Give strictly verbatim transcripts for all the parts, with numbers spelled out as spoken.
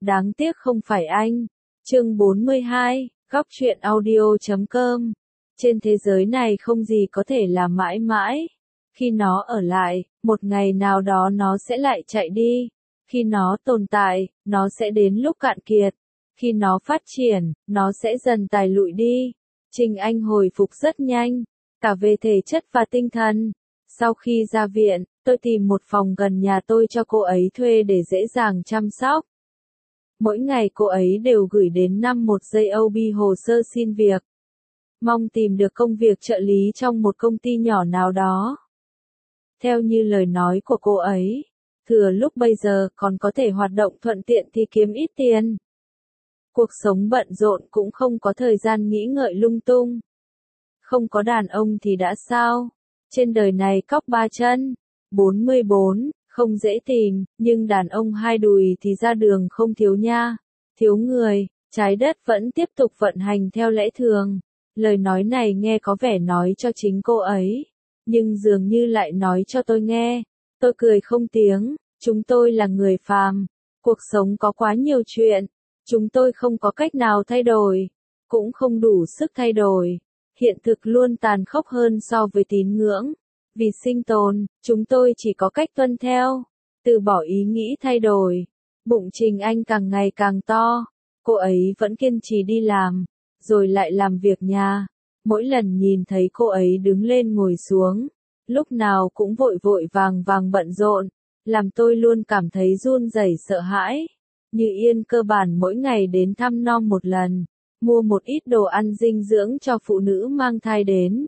Đáng tiếc không phải anh. Chương bốn mươi hai, góc truyện audio chấm com. Trên thế giới này không gì có thể là mãi mãi. Khi nó ở lại, một ngày nào đó nó sẽ lại chạy đi. Khi nó tồn tại, nó sẽ đến lúc cạn kiệt. Khi nó phát triển, nó sẽ dần tàn lụi đi. Trình Anh hồi phục rất nhanh, cả về thể chất và tinh thần. Sau khi ra viện, tôi tìm một phòng gần nhà tôi cho cô ấy thuê để dễ dàng chăm sóc. Mỗi ngày cô ấy đều gửi đến năm một giây o bê hồ sơ xin việc. Mong tìm được công việc trợ lý trong một công ty nhỏ nào đó. Theo như lời nói của cô ấy, thừa lúc bây giờ còn có thể hoạt động thuận tiện thì kiếm ít tiền. Cuộc sống bận rộn cũng không có thời gian nghĩ ngợi lung tung. Không có đàn ông thì đã sao? Trên đời này cóc ba chân, bốn mươi bốn, không dễ tìm, nhưng đàn ông hai đùi thì ra đường không thiếu nha. Thiếu người, trái đất vẫn tiếp tục vận hành theo lẽ thường. Lời nói này nghe có vẻ nói cho chính cô ấy, nhưng dường như lại nói cho tôi nghe. Tôi cười không tiếng, chúng tôi là người phàm. Cuộc sống có quá nhiều chuyện. Chúng tôi không có cách nào thay đổi, cũng không đủ sức thay đổi. Hiện thực luôn tàn khốc hơn so với tín ngưỡng. Vì sinh tồn, chúng tôi chỉ có cách tuân theo, từ bỏ ý nghĩ thay đổi. Bụng Trình Anh càng ngày càng to. Cô ấy vẫn kiên trì đi làm, rồi lại làm việc nhà. Mỗi lần nhìn thấy cô ấy đứng lên ngồi xuống, lúc nào cũng vội vội vàng vàng bận rộn, làm tôi luôn cảm thấy run rẩy sợ hãi. Như Yên cơ bản mỗi ngày đến thăm nom một lần, mua một ít đồ ăn dinh dưỡng cho phụ nữ mang thai đến.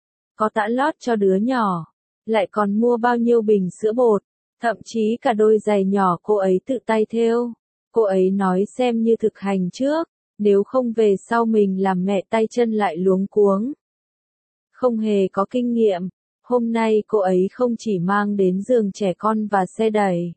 Có tã lót cho đứa nhỏ, lại còn mua bao nhiêu bình sữa bột, thậm chí cả đôi giày nhỏ cô ấy tự tay thêu. Cô ấy nói xem như thực hành trước, nếu không về sau mình làm mẹ tay chân lại luống cuống. Không hề có kinh nghiệm, hôm nay cô ấy không chỉ mang đến giường trẻ con và xe đẩy,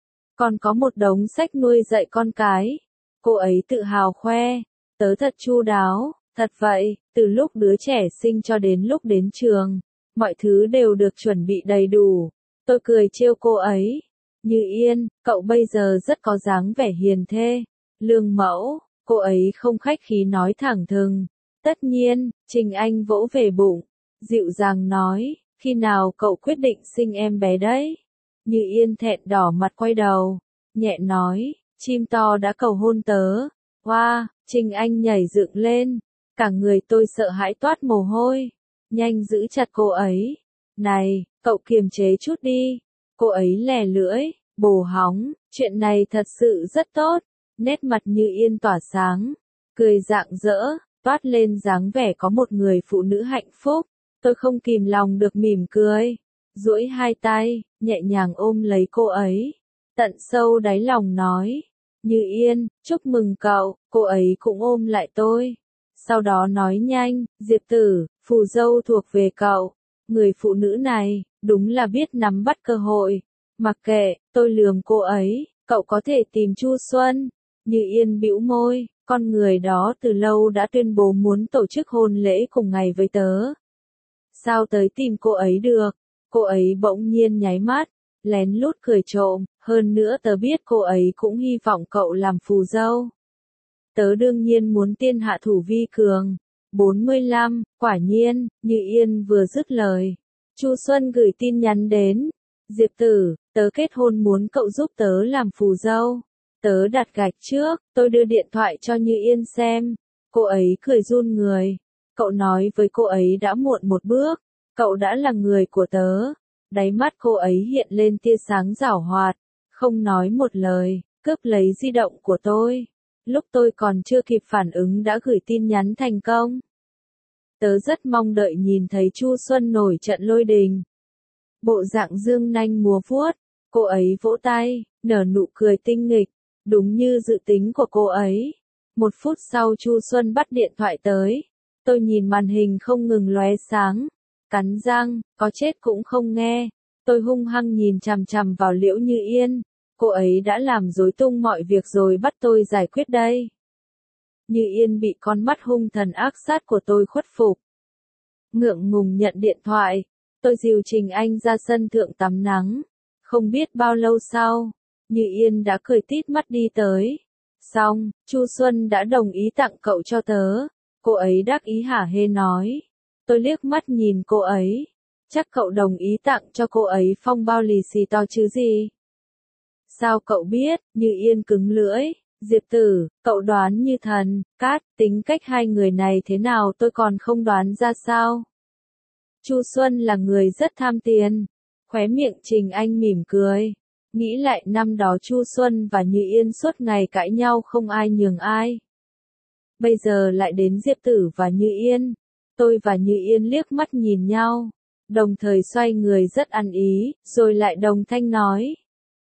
còn có một đống sách nuôi dạy con cái. Cô ấy tự hào khoe, tớ thật chu đáo, thật vậy, từ lúc đứa trẻ sinh cho đến lúc đến trường, mọi thứ đều được chuẩn bị đầy đủ. Tôi cười trêu cô ấy, Như Yên, cậu bây giờ rất có dáng vẻ hiền thê, lương mẫu. Cô ấy không khách khí nói thẳng thừng. Tất nhiên, Trình Anh vỗ về bụng, dịu dàng nói, khi nào cậu quyết định sinh em bé đấy? Như Yên thẹn đỏ mặt quay đầu, nhẹ nói, chim to đã cầu hôn tớ. Wow, Trình Anh nhảy dựng lên, cả người tôi sợ hãi toát mồ hôi, nhanh giữ chặt cô ấy. Này, cậu kiềm chế chút đi. Cô ấy lè lưỡi, bồ hóng, chuyện này thật sự rất tốt. Nét mặt Như Yên tỏa sáng, cười rạng rỡ, toát lên dáng vẻ có một người phụ nữ hạnh phúc. Tôi không kìm lòng được mỉm cười, duỗi hai tay, nhẹ nhàng ôm lấy cô ấy. Tận sâu đáy lòng nói, Như Yên, chúc mừng cậu. Cô ấy cũng ôm lại tôi. Sau đó nói nhanh, Diệp Tử, phù dâu thuộc về cậu. Người phụ nữ này, đúng là biết nắm bắt cơ hội. Mặc kệ, tôi lườm cô ấy, cậu có thể tìm Chu Xuân. Như Yên bĩu môi, con người đó từ lâu đã tuyên bố muốn tổ chức hôn lễ cùng ngày với tớ. Sao tới tìm cô ấy được? Cô ấy bỗng nhiên nháy mắt, lén lút cười trộm, hơn nữa tớ biết cô ấy cũng hy vọng cậu làm phù dâu. Tớ đương nhiên muốn tiên hạ thủ vi cường. bốn mươi lăm, quả nhiên, Như Yên vừa dứt lời. Chu Xuân gửi tin nhắn đến. Diệp Tử, tớ kết hôn muốn cậu giúp tớ làm phù dâu. Tớ đặt gạch trước, tôi đưa điện thoại cho Như Yên xem. Cô ấy cười run người. Cậu nói với cô ấy đã muộn một bước. Cậu đã là người của tớ. Đáy mắt cô ấy hiện lên tia sáng giảo hoạt. Không nói một lời, cướp lấy di động của tôi. Lúc tôi còn chưa kịp phản ứng đã gửi tin nhắn thành công. Tớ rất mong đợi nhìn thấy Chu Xuân nổi trận lôi đình. Bộ dạng dương nanh múa vuốt. Cô ấy vỗ tay, nở nụ cười tinh nghịch. Đúng như dự tính của cô ấy. Một phút sau Chu Xuân bắt điện thoại tới. Tôi nhìn màn hình không ngừng lóe sáng. Cắn răng, có chết cũng không nghe. Tôi hung hăng nhìn chằm chằm vào Liễu Như Yên. Cô ấy đã làm rối tung mọi việc rồi bắt tôi giải quyết đây. Như Yên bị con mắt hung thần ác sát của tôi khuất phục. Ngượng ngùng nhận điện thoại. Tôi dìu Trình Anh ra sân thượng tắm nắng. Không biết bao lâu sau, Như Yên đã cười tít mắt đi tới. Xong, Chu Xuân đã đồng ý tặng cậu cho tớ. Cô ấy đắc ý hả hê nói. Tôi liếc mắt nhìn cô ấy. Chắc cậu đồng ý tặng cho cô ấy phong bao lì xì to chứ gì? Sao cậu biết? Như Yên cứng lưỡi. Diệp Tử, cậu đoán như thần. Cát, tính cách hai người này thế nào tôi còn không đoán ra sao? Chu Xuân là người rất tham tiền. Khóe miệng Trình Anh mỉm cười. Nghĩ lại năm đó Chu Xuân và Như Yên suốt ngày cãi nhau không ai nhường ai. Bây giờ lại đến Diệp Tử và Như Yên. Tôi và Như Yên liếc mắt nhìn nhau, đồng thời xoay người rất ăn ý, rồi lại đồng thanh nói.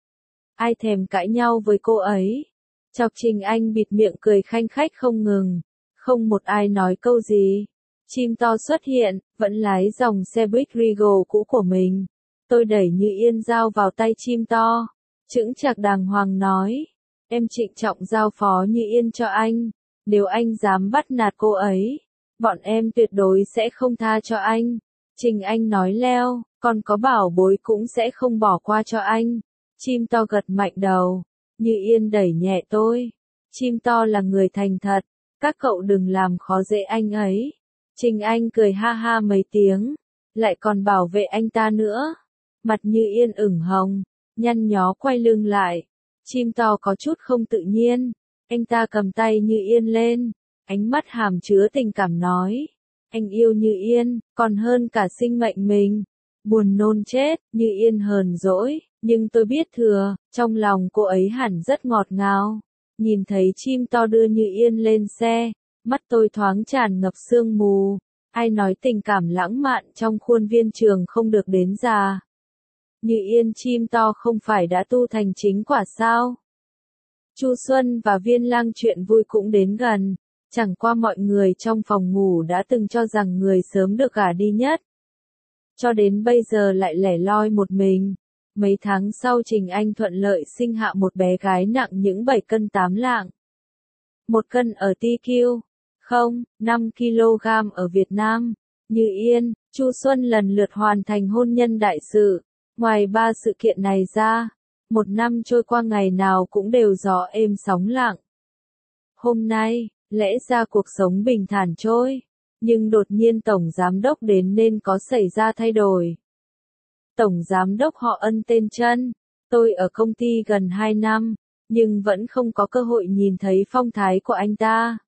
Ai thèm cãi nhau với cô ấy? Chọc Trình Anh bịt miệng cười khanh khách không ngừng. Không một ai nói câu gì. Chim to xuất hiện, vẫn lái dòng xe buýt Regal cũ của mình. Tôi đẩy Như Yên giao vào tay chim to. Chững chạc đàng hoàng nói. Em trịnh trọng giao phó Như Yên cho anh. Nếu anh dám bắt nạt cô ấy, bọn em tuyệt đối sẽ không tha cho anh. Trình Anh nói leo, còn có bảo bối cũng sẽ không bỏ qua cho anh. Chim to gật mạnh đầu. Như Yên đẩy nhẹ tôi. Chim to là người thành thật. Các cậu đừng làm khó dễ anh ấy. Trình Anh cười ha ha mấy tiếng. Lại còn bảo vệ anh ta nữa. Mặt Như Yên ửng hồng. Nhăn nhó quay lưng lại. Chim to có chút không tự nhiên. Anh ta cầm tay Như Yên lên. Ánh mắt hàm chứa tình cảm nói. Anh yêu Như Yên, còn hơn cả sinh mệnh mình. Buồn nôn chết, Như Yên hờn dỗi, nhưng tôi biết thừa, trong lòng cô ấy hẳn rất ngọt ngào. Nhìn thấy chim to đưa Như Yên lên xe, mắt tôi thoáng tràn ngập sương mù. Ai nói tình cảm lãng mạn trong khuôn viên trường không được đến già? Như Yên chim to không phải đã tu thành chính quả sao? Chu Xuân và Viên Lang chuyện vui cũng đến gần. Chẳng qua mọi người trong phòng ngủ đã từng cho rằng người sớm được gả đi nhất. Cho đến bây giờ lại lẻ loi một mình. Mấy tháng sau Trình Anh thuận lợi sinh hạ một bé gái nặng những bảy cân tám lạng. Một cân ở tê quy, không, năm ki lô gam ở Việt Nam. Như Yên, Chu Xuân lần lượt hoàn thành hôn nhân đại sự. Ngoài ba sự kiện này ra, một năm trôi qua ngày nào cũng đều gió êm sóng lặng. Hôm nay, lẽ ra cuộc sống bình thản trôi, nhưng đột nhiên Tổng Giám Đốc đến nên có xảy ra thay đổi. Tổng Giám Đốc họ Ân tên Trân, tôi ở công ty gần hai năm, nhưng vẫn không có cơ hội nhìn thấy phong thái của anh ta.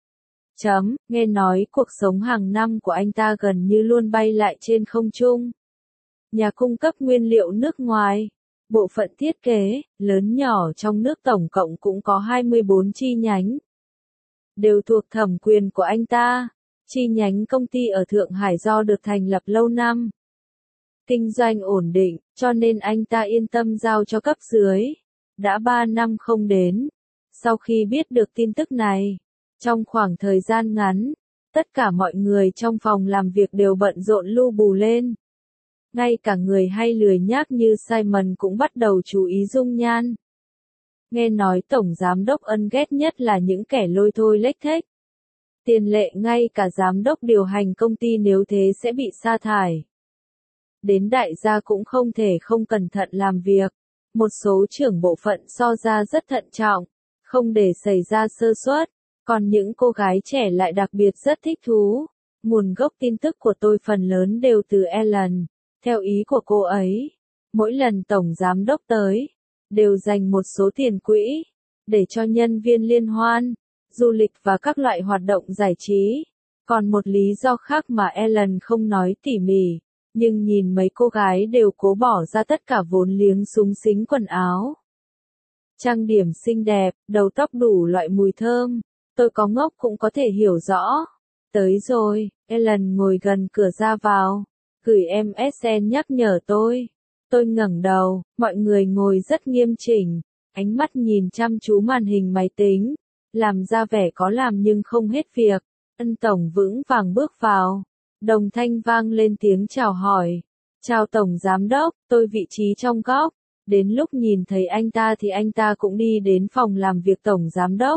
Chấm, nghe nói cuộc sống hàng năm của anh ta gần như luôn bay lại trên không trung. Nhà cung cấp nguyên liệu nước ngoài, bộ phận thiết kế, lớn nhỏ trong nước tổng cộng cũng có hai mươi bốn chi nhánh. Đều thuộc thẩm quyền của anh ta. Chi nhánh công ty ở Thượng Hải do được thành lập lâu năm. Kinh doanh ổn định, cho nên anh ta yên tâm giao cho cấp dưới. Đã ba năm không đến. Sau khi biết được tin tức này, trong khoảng thời gian ngắn, tất cả mọi người trong phòng làm việc đều bận rộn lu bù lên. Ngay cả người hay lười nhác như Simon cũng bắt đầu chú ý dung nhan. Nghe nói Tổng Giám Đốc Ân ghét nhất là những kẻ lôi thôi lếch thếch. Tiền lệ ngay cả giám đốc điều hành công ty nếu thế sẽ bị sa thải. Đến đại gia cũng không thể không cẩn thận làm việc. Một số trưởng bộ phận so ra rất thận trọng, không để xảy ra sơ suất. Còn những cô gái trẻ lại đặc biệt rất thích thú. Nguồn gốc tin tức của tôi phần lớn đều từ Ellen. Theo ý của cô ấy, mỗi lần Tổng Giám Đốc tới, đều dành một số tiền quỹ, để cho nhân viên liên hoan, du lịch và các loại hoạt động giải trí. Còn một lý do khác mà Ellen không nói tỉ mỉ, nhưng nhìn mấy cô gái đều cố bỏ ra tất cả vốn liếng súng xính quần áo. Trang điểm xinh đẹp, đầu tóc đủ loại mùi thơm, tôi có ngốc cũng có thể hiểu rõ. Tới rồi, Ellen ngồi gần cửa ra vào, gửi em ét en nhắc nhở tôi. Tôi ngẩng đầu, mọi người ngồi rất nghiêm chỉnh, ánh mắt nhìn chăm chú màn hình máy tính, làm ra vẻ có làm nhưng không hết việc. Ân Tổng vững vàng bước vào, đồng thanh vang lên tiếng chào hỏi. Chào Tổng Giám Đốc, tôi vị trí trong góc. Đến lúc nhìn thấy anh ta thì anh ta cũng đi đến phòng làm việc Tổng Giám Đốc.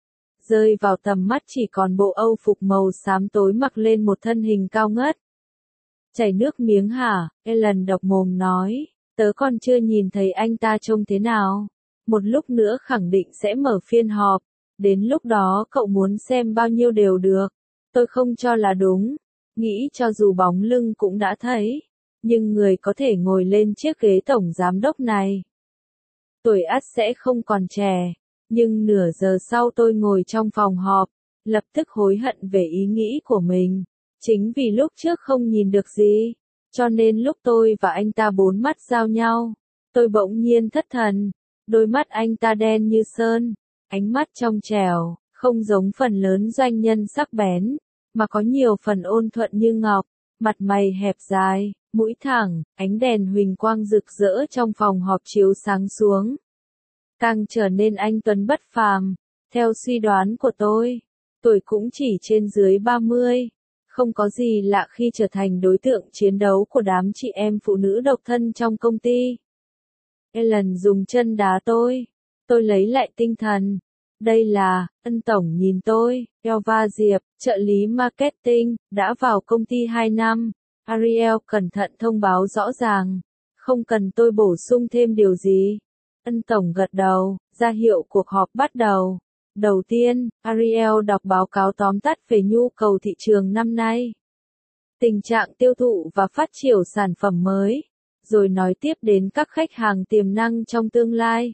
Rơi vào tầm mắt chỉ còn bộ âu phục màu xám tối mặc lên một thân hình cao ngất. Chảy nước miếng hả? Ellen độc mồm nói, tớ còn chưa nhìn thấy anh ta trông thế nào. Một lúc nữa khẳng định sẽ mở phiên họp, Đến lúc đó cậu muốn xem bao nhiêu đều được. Tôi không cho là đúng. Nghĩ cho dù bóng lưng cũng đã thấy. Nhưng người có thể ngồi lên chiếc ghế tổng giám đốc này. Tuổi ắt sẽ không còn trẻ. Nhưng nửa giờ sau tôi ngồi trong phòng họp. Lập tức hối hận về ý nghĩ của mình. Chính vì lúc trước không nhìn được gì. Cho nên lúc tôi và anh ta bốn mắt giao nhau. Tôi bỗng nhiên thất thần. Đôi mắt anh ta đen như sơn. Ánh mắt trong trẻo, không giống phần lớn doanh nhân sắc bén. Mà có nhiều phần ôn thuận như ngọc. Mặt mày hẹp dài, mũi thẳng, ánh đèn huỳnh quang rực rỡ trong phòng họp chiếu sáng xuống. Càng trở nên anh tuấn bất phàm. Theo suy đoán của tôi, tuổi cũng chỉ trên dưới ba mươi. Không có gì lạ khi trở thành đối tượng chiến đấu của đám chị em phụ nữ độc thân trong công ty. Ellen dùng chân đá tôi. Tôi lấy lại tinh thần. Đây là, Ân tổng nhìn tôi, Elva Diệp, trợ lý marketing, đã vào công ty hai năm. Ariel cẩn thận thông báo rõ ràng. Không cần tôi bổ sung thêm điều gì. Ân tổng gật đầu, ra hiệu cuộc họp bắt đầu. Đầu tiên, Ariel đọc báo cáo tóm tắt về nhu cầu thị trường năm nay. Tình trạng tiêu thụ và phát triển sản phẩm mới. Rồi nói tiếp đến các khách hàng tiềm năng trong tương lai.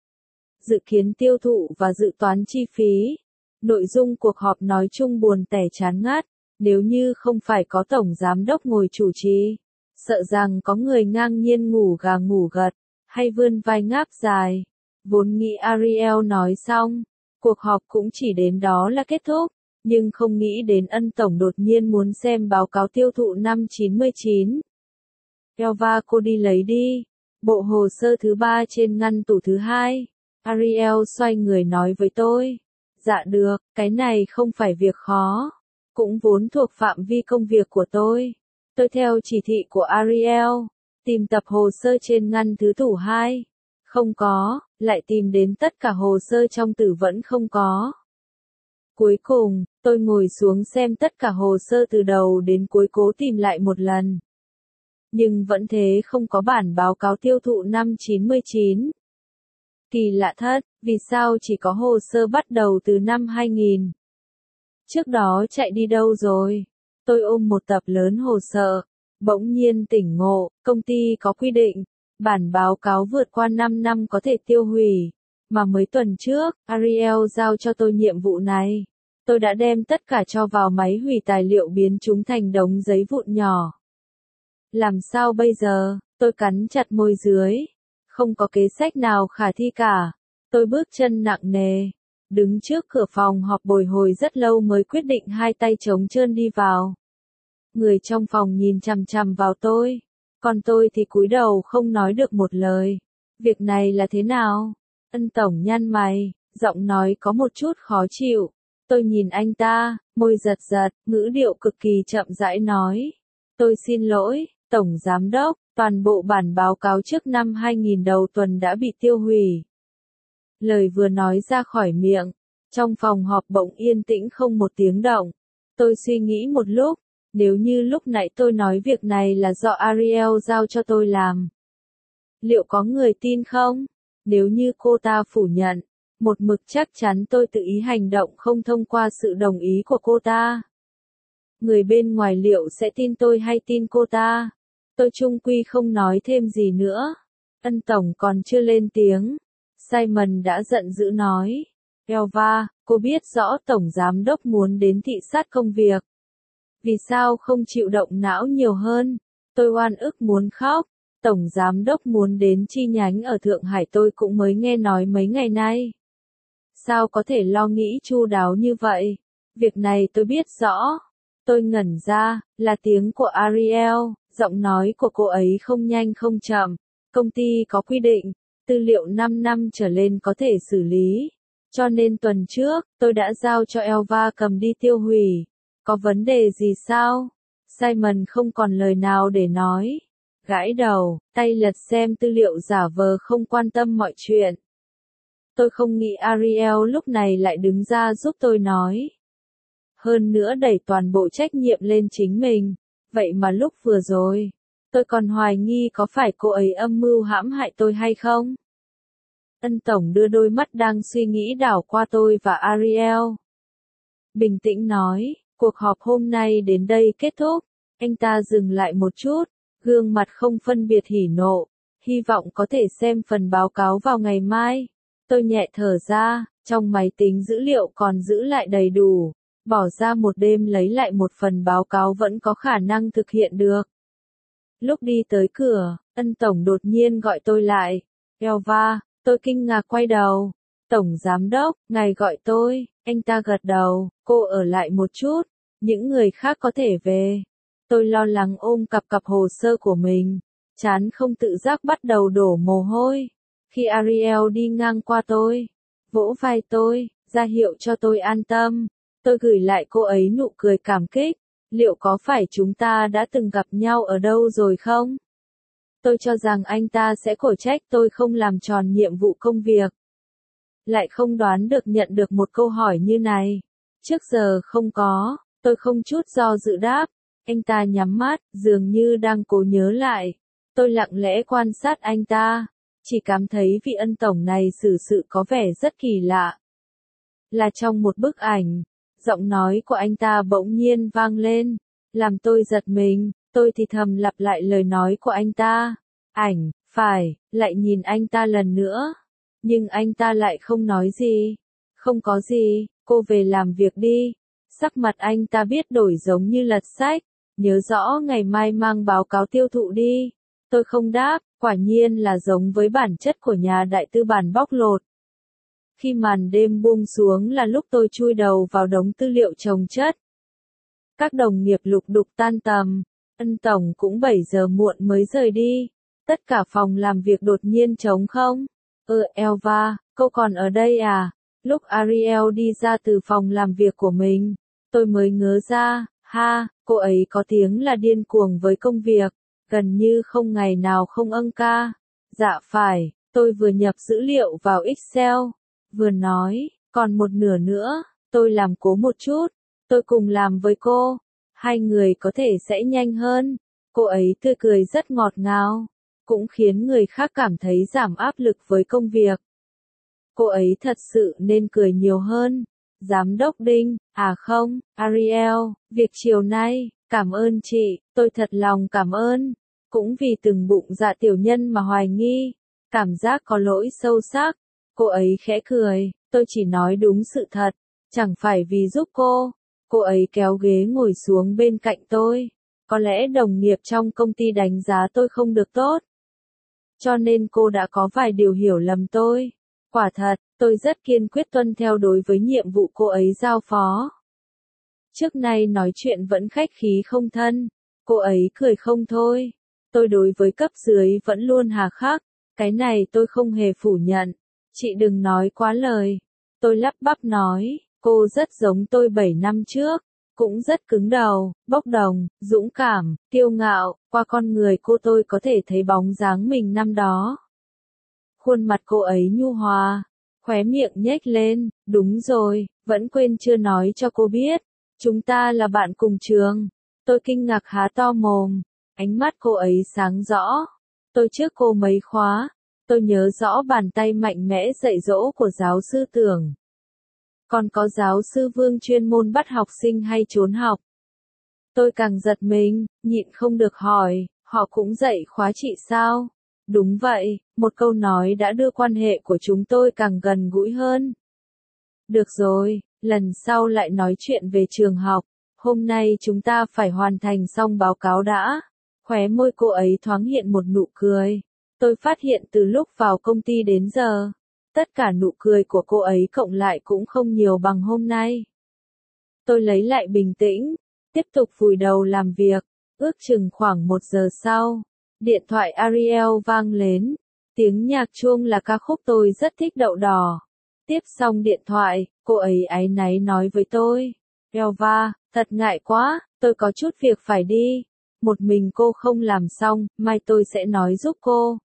Dự kiến tiêu thụ và dự toán chi phí. Nội dung cuộc họp nói chung buồn tẻ chán ngắt. Nếu như không phải có tổng giám đốc ngồi chủ trì. Sợ rằng có người ngang nhiên ngủ gà ngủ gật. Hay vươn vai ngáp dài. Vốn nghĩ Ariel nói xong. Cuộc họp cũng chỉ đến đó là kết thúc. Nhưng không nghĩ đến Ân tổng đột nhiên muốn xem báo cáo tiêu thụ năm chín mươi chín. Elva cô đi lấy đi. Bộ hồ sơ thứ ba trên ngăn tủ thứ hai. Ariel xoay người nói với tôi. Dạ được, cái này không phải việc khó. Cũng vốn thuộc phạm vi công việc của tôi. Tôi theo chỉ thị của Ariel. Tìm tập hồ sơ trên ngăn thứ tủ hai. Không có, lại tìm đến tất cả hồ sơ trong tủ vẫn không có. Cuối cùng, tôi ngồi xuống xem tất cả hồ sơ từ đầu đến cuối cố tìm lại một lần. Nhưng vẫn thế không có bản báo cáo tiêu thụ năm chín mươi chín. Kỳ lạ thật, vì sao chỉ có hồ sơ bắt đầu từ năm hai nghìn? Trước đó chạy đi đâu rồi? Tôi ôm một tập lớn hồ sơ. Bỗng nhiên tỉnh ngộ, công ty có quy định. Bản báo cáo vượt qua năm năm có thể tiêu hủy. Mà mấy tuần trước, Ariel giao cho tôi nhiệm vụ này. Tôi đã đem tất cả cho vào máy hủy tài liệu biến chúng thành đống giấy vụn nhỏ. Làm sao bây giờ? Tôi cắn chặt môi dưới. Không có kế sách nào khả thi cả. Tôi bước chân nặng nề. Đứng trước cửa phòng họp bồi hồi rất lâu mới quyết định hai tay trống trơn đi vào. Người trong phòng nhìn chằm chằm vào tôi. Còn tôi thì cúi đầu không nói được một lời. Việc này là thế nào? Ân tổng nhăn mày, giọng nói có một chút khó chịu. Tôi nhìn anh ta, môi giật giật, ngữ điệu cực kỳ chậm rãi nói. Tôi xin lỗi, tổng giám đốc, toàn bộ bản báo cáo trước năm hai nghìn đầu tuần đã bị tiêu hủy. Lời vừa nói ra khỏi miệng, trong phòng họp bỗng yên tĩnh không một tiếng động. Tôi suy nghĩ một lúc, nếu như lúc nãy tôi nói việc này là do Ariel giao cho tôi làm. Liệu có người tin không? Nếu như cô ta phủ nhận, một mực chắc chắn tôi tự ý hành động không thông qua sự đồng ý của cô ta. Người bên ngoài liệu sẽ tin tôi hay tin cô ta? Tôi chung quy không nói thêm gì nữa. Ân tổng còn chưa lên tiếng. Simon đã giận dữ nói. Elva, cô biết rõ tổng giám đốc muốn đến thị sát công việc. Vì sao không chịu động não nhiều hơn? Tôi oan ức muốn khóc. Tổng giám đốc muốn đến chi nhánh ở Thượng Hải tôi cũng mới nghe nói mấy ngày nay. Sao có thể lo nghĩ chu đáo như vậy? Việc này tôi biết rõ. Tôi ngẩn ra, là tiếng của Ariel, giọng nói của cô ấy không nhanh không chậm. Công ty có quy định, tư liệu năm năm trở lên có thể xử lý. Cho nên tuần trước, tôi đã giao cho Elva cầm đi tiêu hủy. Có vấn đề gì sao? Simon không còn lời nào để nói. Gãi đầu, tay lật xem tư liệu giả vờ không quan tâm mọi chuyện. Tôi không nghĩ Ariel lúc này lại đứng ra giúp tôi nói. Hơn nữa đẩy toàn bộ trách nhiệm lên chính mình. Vậy mà lúc vừa rồi, tôi còn hoài nghi có phải cô ấy âm mưu hãm hại tôi hay không? Ân tổng đưa đôi mắt đang suy nghĩ đảo qua tôi và Ariel. Bình tĩnh nói, cuộc họp hôm nay đến đây kết thúc. Anh ta dừng lại một chút, gương mặt không phân biệt hỉ nộ, hy vọng có thể xem phần báo cáo vào ngày mai. Tôi nhẹ thở ra, trong máy tính dữ liệu còn giữ lại đầy đủ, bỏ ra một đêm lấy lại một phần báo cáo vẫn có khả năng thực hiện được. Lúc đi tới cửa, Ân tổng đột nhiên gọi tôi lại. Elva, tôi kinh ngạc quay đầu. Tổng giám đốc, ngài gọi tôi. Anh ta gật đầu, cô ở lại một chút, những người khác có thể về. Tôi lo lắng ôm cặp cặp hồ sơ của mình, trán không tự giác bắt đầu đổ mồ hôi. Khi Ariel đi ngang qua tôi, vỗ vai tôi, ra hiệu cho tôi an tâm, tôi gửi lại cô ấy nụ cười cảm kích. Liệu có phải chúng ta đã từng gặp nhau ở đâu rồi không? Tôi cho rằng anh ta sẽ cổ trách tôi không làm tròn nhiệm vụ công việc. Lại không đoán được nhận được một câu hỏi như này. Trước giờ không có, tôi không chút do dự đáp. Anh ta nhắm mắt, dường như đang cố nhớ lại. Tôi lặng lẽ quan sát anh ta, chỉ cảm thấy vị Ân tổng này xử sự có vẻ rất kỳ lạ. Là trong một bức ảnh, giọng nói của anh ta bỗng nhiên vang lên, làm tôi giật mình, tôi thì thầm lặp lại lời nói của anh ta. Ảnh, phải, lại nhìn anh ta lần nữa. Nhưng anh ta lại không nói gì. Không có gì, cô về làm việc đi. Sắc mặt anh ta biết đổi giống như lật sách. Nhớ rõ ngày mai mang báo cáo tiêu thụ đi. Tôi không đáp, quả nhiên là giống với bản chất của nhà đại tư bản bóc lột. Khi màn đêm buông xuống là lúc tôi chui đầu vào đống tư liệu chồng chất. Các đồng nghiệp lục đục tan tầm. Ân tổng cũng bảy giờ muộn mới rời đi. Tất cả phòng làm việc đột nhiên trống không. Ừ, Elva, cô còn ở đây à? Lúc Ariel đi ra từ phòng làm việc của mình, tôi mới ngớ ra, ha, cô ấy có tiếng là điên cuồng với công việc, gần như không ngày nào không âng ca. Dạ phải, tôi vừa nhập dữ liệu vào Excel, vừa nói, còn một nửa nữa, tôi làm cố một chút, tôi cùng làm với cô, hai người có thể sẽ nhanh hơn. Cô ấy tươi cười rất ngọt ngào, cũng khiến người khác cảm thấy giảm áp lực với công việc. Cô ấy thật sự nên cười nhiều hơn. Giám đốc Đinh, à không, Ariel, việc chiều nay, cảm ơn chị, tôi thật lòng cảm ơn. Cũng vì từng bụng dạ tiểu nhân mà hoài nghi, cảm giác có lỗi sâu sắc. Cô ấy khẽ cười, tôi chỉ nói đúng sự thật, chẳng phải vì giúp cô. Cô ấy kéo ghế ngồi xuống bên cạnh tôi. Có lẽ đồng nghiệp trong công ty đánh giá tôi không được tốt, cho nên cô đã có vài điều hiểu lầm tôi. Quả thật, tôi rất kiên quyết tuân theo đối với nhiệm vụ cô ấy giao phó. Trước nay nói chuyện vẫn khách khí không thân, cô ấy cười không thôi. Tôi đối với cấp dưới vẫn luôn hà khắc, cái này tôi không hề phủ nhận. Chị đừng nói quá lời. Tôi lắp bắp nói, cô rất giống tôi bảy năm trước, cũng rất cứng đầu, bốc đồng, dũng cảm, kiêu ngạo, qua con người cô tôi có thể thấy bóng dáng mình năm đó. Khuôn mặt cô ấy nhu hòa, khóe miệng nhếch lên, đúng rồi, vẫn quên chưa nói cho cô biết, chúng ta là bạn cùng trường. Tôi kinh ngạc há to mồm, ánh mắt cô ấy sáng rõ. Tôi trước cô mấy khóa, tôi nhớ rõ bàn tay mạnh mẽ dạy dỗ của giáo sư Tưởng. Còn có giáo sư Vương chuyên môn bắt học sinh hay trốn học. Tôi càng giật mình, nhịn không được hỏi, họ cũng dạy khóa chị sao? Đúng vậy, một câu nói đã đưa quan hệ của chúng tôi càng gần gũi hơn. Được rồi, lần sau lại nói chuyện về trường học, hôm nay chúng ta phải hoàn thành xong báo cáo đã. Khóe môi cô ấy thoáng hiện một nụ cười. Tôi phát hiện từ lúc vào công ty đến giờ, tất cả nụ cười của cô ấy cộng lại cũng không nhiều bằng hôm nay. Tôi lấy lại bình tĩnh, tiếp tục vùi đầu làm việc, ước chừng khoảng một giờ sau. Điện thoại Ariel vang lên, tiếng nhạc chuông là ca khúc tôi rất thích đậu đỏ. Tiếp xong điện thoại, cô ấy áy náy nói với tôi, Elva, thật ngại quá, tôi có chút việc phải đi. Một mình cô không làm xong, mai tôi sẽ nói giúp cô.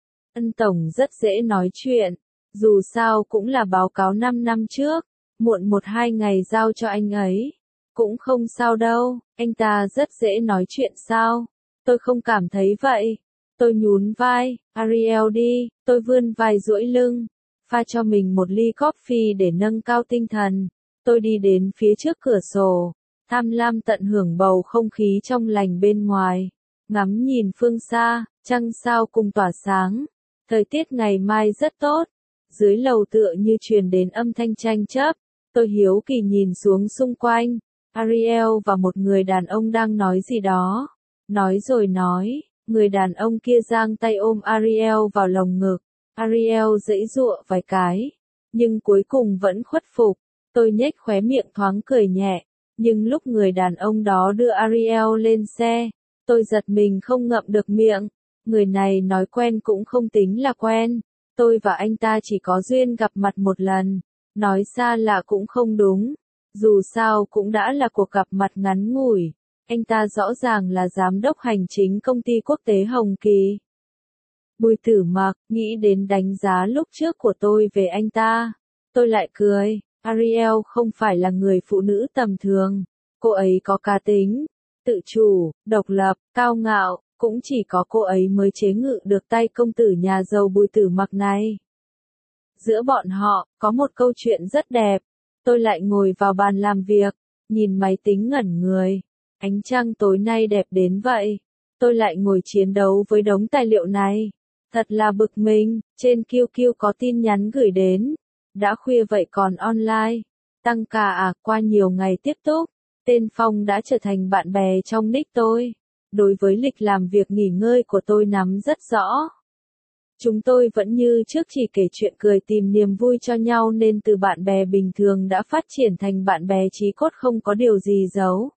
Ân tổng rất dễ nói chuyện, dù sao cũng là báo cáo năm năm trước, muộn một hai ngày giao cho anh ấy. Cũng không sao đâu, anh ta rất dễ nói chuyện sao? Tôi không cảm thấy vậy. Tôi nhún vai, Ariel đi, tôi vươn vai duỗi lưng. pha cho mình một ly coffee để nâng cao tinh thần. Tôi đi đến phía trước cửa sổ, tham lam tận hưởng bầu không khí trong lành bên ngoài, ngắm nhìn phương xa, trăng sao cùng tỏa sáng. Thời tiết ngày mai rất tốt. Dưới lầu tựa như truyền đến âm thanh tranh chấp. Tôi hiếu kỳ nhìn xuống xung quanh. Ariel và một người đàn ông đang nói gì đó. Nói rồi nói, người đàn ông kia giang tay ôm Ariel vào lồng ngực. Ariel giãy giụa vài cái, nhưng cuối cùng vẫn khuất phục. Tôi nhếch khóe miệng thoáng cười nhẹ, nhưng lúc người đàn ông đó đưa Ariel lên xe, tôi giật mình không ngậm được miệng. Người này nói quen cũng không tính là quen. Tôi và anh ta chỉ có duyên gặp mặt một lần. Nói xa lạ cũng không đúng. Dù sao cũng đã là cuộc gặp mặt ngắn ngủi. Anh ta rõ ràng là giám đốc hành chính công ty quốc tế Hồng Kỳ. Bùi Tử Mặc nghĩ đến đánh giá lúc trước của tôi về anh ta. Tôi lại cười. Ariel không phải là người phụ nữ tầm thường. Cô ấy có cá tính, tự chủ, độc lập, cao ngạo. Cũng chỉ có cô ấy mới chế ngự được tay công tử nhà giàu Bùi Tử Mặc này. Giữa bọn họ, có một câu chuyện rất đẹp. Tôi lại ngồi vào bàn làm việc, nhìn máy tính ngẩn người. Ánh trăng tối nay đẹp đến vậy. Tôi lại ngồi chiến đấu với đống tài liệu này. Thật là bực mình, trên Q Q có tin nhắn gửi đến. Đã khuya vậy còn online. Tăng ca à, qua nhiều ngày tiếp tục. Tên Phong đã trở thành bạn bè trong nick tôi. Đối với lịch làm việc nghỉ ngơi của tôi nắm rất rõ. Chúng tôi vẫn như trước chỉ kể chuyện cười tìm niềm vui cho nhau nên từ bạn bè bình thường đã phát triển thành bạn bè chí cốt không có điều gì giấu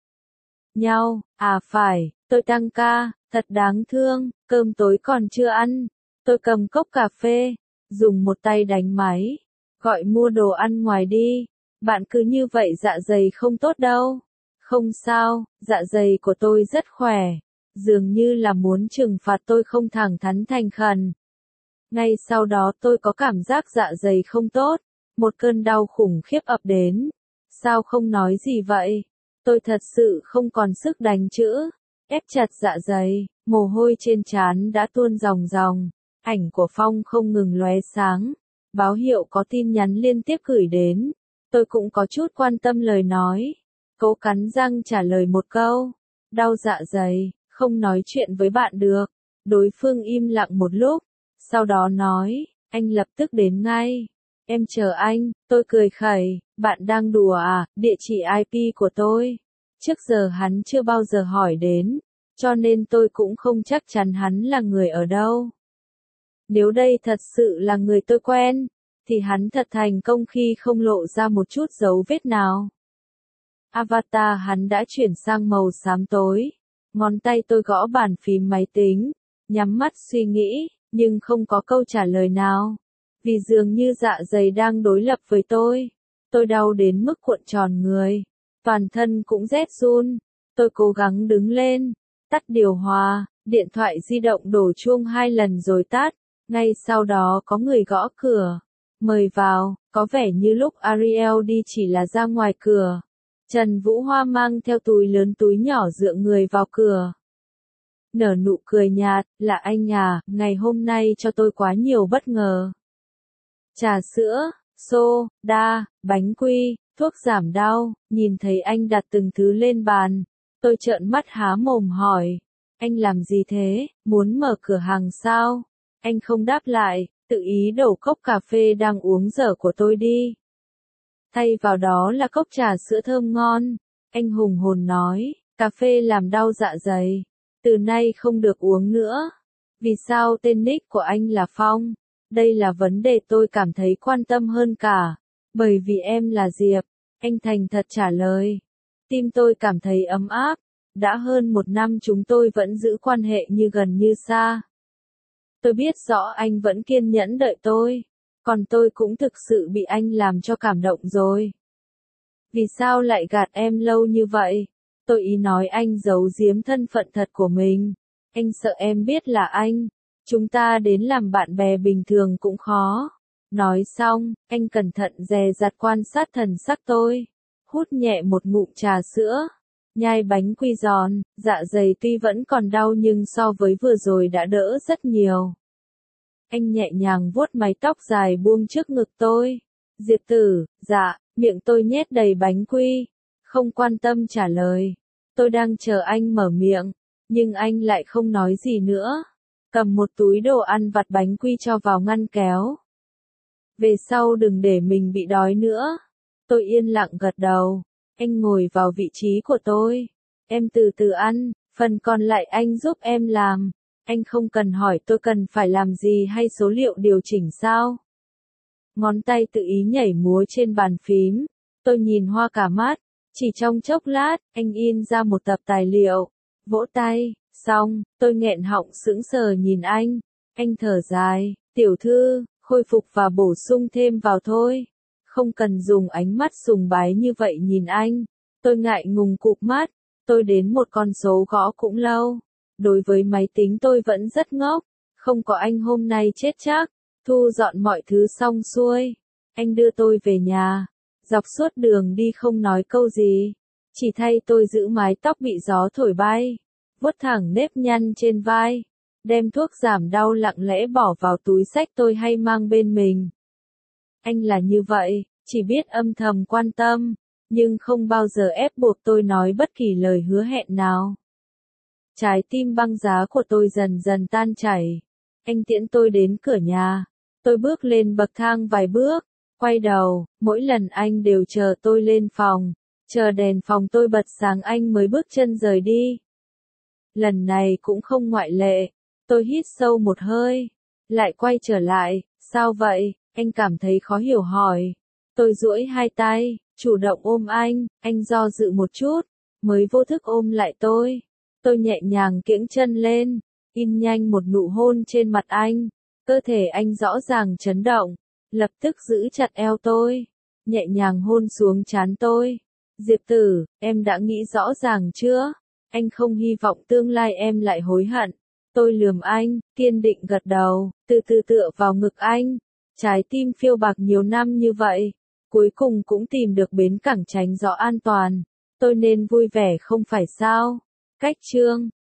nhau. À phải, tôi tăng ca, thật đáng thương, cơm tối còn chưa ăn. Tôi cầm cốc cà phê, dùng một tay đánh máy, gọi mua đồ ăn ngoài đi. Bạn cứ như vậy dạ dày không tốt đâu. Không sao, dạ dày của tôi rất khỏe. Dường như là muốn trừng phạt tôi không thẳng thắn thành khẩn. Ngay sau đó tôi có cảm giác dạ dày không tốt. Một cơn đau khủng khiếp ập đến. Sao không nói gì vậy? Tôi thật sự không còn sức đánh chữ. Ép chặt dạ dày, mồ hôi trên trán đã tuôn ròng ròng. Ảnh của Phong không ngừng lóe sáng. Báo hiệu có tin nhắn liên tiếp gửi đến. Tôi cũng có chút quan tâm lời nói. Cố cắn răng trả lời một câu. Đau dạ dày, không nói chuyện với bạn được. Đối phương im lặng một lúc. Sau đó nói, anh lập tức đến ngay. Em chờ anh, tôi cười khẩy, bạn đang đùa à, địa chỉ I P của tôi. Trước giờ hắn chưa bao giờ hỏi đến, cho nên tôi cũng không chắc chắn hắn là người ở đâu. Nếu đây thật sự là người tôi quen, thì hắn thật thành công khi không lộ ra một chút dấu vết nào. Avatar hắn đã chuyển sang màu xám tối. Ngón tay tôi gõ bàn phím máy tính, nhắm mắt suy nghĩ, nhưng không có câu trả lời nào. Vì dường như dạ dày đang đối lập với tôi. Tôi đau đến mức cuộn tròn người. Toàn thân cũng rét run. Tôi cố gắng đứng lên, tắt điều hòa, điện thoại di động đổ chuông hai lần rồi tắt. Ngay sau đó có người gõ cửa. Mời vào, có vẻ như lúc Ariel đi chỉ là ra ngoài cửa. Trần Vũ Hoa mang theo túi lớn túi nhỏ dựa người vào cửa. Nở nụ cười nhạt, là anh à, ngày hôm nay cho tôi quá nhiều bất ngờ. Trà sữa, xô, đa, bánh quy, thuốc giảm đau, nhìn thấy anh đặt từng thứ lên bàn. Tôi trợn mắt há mồm hỏi, anh làm gì thế, muốn mở cửa hàng sao? Anh không đáp lại, tự ý đổ cốc cà phê đang uống dở của tôi đi. Thay vào đó là cốc trà sữa thơm ngon. Anh hùng hồn nói, cà phê làm đau dạ dày. Từ nay không được uống nữa. Vì sao tên nick của anh là Phong? Đây là vấn đề tôi cảm thấy quan tâm hơn cả. Bởi vì em là Diệp. Anh thành thật trả lời. Tim tôi cảm thấy ấm áp. Đã hơn một năm chúng tôi vẫn giữ quan hệ như gần như xa. Tôi biết rõ anh vẫn kiên nhẫn đợi tôi. Còn tôi cũng thực sự bị anh làm cho cảm động rồi. Vì sao lại gạt em lâu như vậy? Tôi ý nói anh giấu giếm thân phận thật của mình. Anh sợ em biết là anh. Chúng ta đến làm bạn bè bình thường cũng khó. Nói xong, anh cẩn thận dè dặt quan sát thần sắc tôi. Hút nhẹ một ngụm trà sữa. Nhai bánh quy giòn, dạ dày tuy vẫn còn đau nhưng so với vừa rồi đã đỡ rất nhiều. Anh nhẹ nhàng vuốt mái tóc dài buông trước ngực tôi. Diệp Tử, dạ, miệng tôi nhét đầy bánh quy. Không quan tâm trả lời. Tôi đang chờ anh mở miệng, nhưng anh lại không nói gì nữa. Cầm một túi đồ ăn vặt bánh quy cho vào ngăn kéo. Về sau đừng để mình bị đói nữa. Tôi yên lặng gật đầu. Anh ngồi vào vị trí của tôi. Em từ từ ăn, phần còn lại anh giúp em làm. Anh không cần hỏi tôi cần phải làm gì hay số liệu điều chỉnh sao. Ngón tay tự ý nhảy múa trên bàn phím. Tôi nhìn hoa cả mắt. Chỉ trong chốc lát, anh in ra một tập tài liệu. Vỗ tay, xong, tôi nghẹn họng sững sờ nhìn anh. Anh thở dài, tiểu thư, khôi phục và bổ sung thêm vào thôi. Không cần dùng ánh mắt sùng bái như vậy nhìn anh. Tôi ngại ngùng cụp mắt. Tôi đến một con số gõ cũng lâu. Đối với máy tính tôi vẫn rất ngốc. Không có anh hôm nay chết chắc. Thu dọn mọi thứ xong xuôi. Anh đưa tôi về nhà. Dọc suốt đường đi không nói câu gì. Chỉ thay tôi giữ mái tóc bị gió thổi bay. Vuốt thẳng nếp nhăn trên vai. Đem thuốc giảm đau lặng lẽ bỏ vào túi xách tôi hay mang bên mình. Anh là như vậy, chỉ biết âm thầm quan tâm, nhưng không bao giờ ép buộc tôi nói bất kỳ lời hứa hẹn nào. Trái tim băng giá của tôi dần dần tan chảy. Anh tiễn tôi đến cửa nhà. Tôi bước lên bậc thang vài bước, quay đầu, mỗi lần anh đều chờ tôi lên phòng. Chờ đèn phòng tôi bật sáng anh mới bước chân rời đi. Lần này cũng không ngoại lệ. Tôi hít sâu một hơi, lại quay trở lại. Sao vậy? Anh cảm thấy khó hiểu hỏi. Tôi duỗi hai tay, chủ động ôm anh. Anh do dự một chút, mới vô thức ôm lại tôi. Tôi nhẹ nhàng kiễng chân lên, in nhanh một nụ hôn trên mặt anh. Cơ thể anh rõ ràng chấn động, lập tức giữ chặt eo tôi, nhẹ nhàng hôn xuống trán tôi. Diệp Tử, em đã nghĩ rõ ràng chưa? Anh không hy vọng tương lai em lại hối hận. Tôi lườm anh, kiên định gật đầu, từ từ tựa vào ngực anh. Trái tim phiêu bạc nhiều năm như vậy, cuối cùng cũng tìm được bến cảng tránh gió an toàn. Tôi nên vui vẻ không phải sao? Cách chương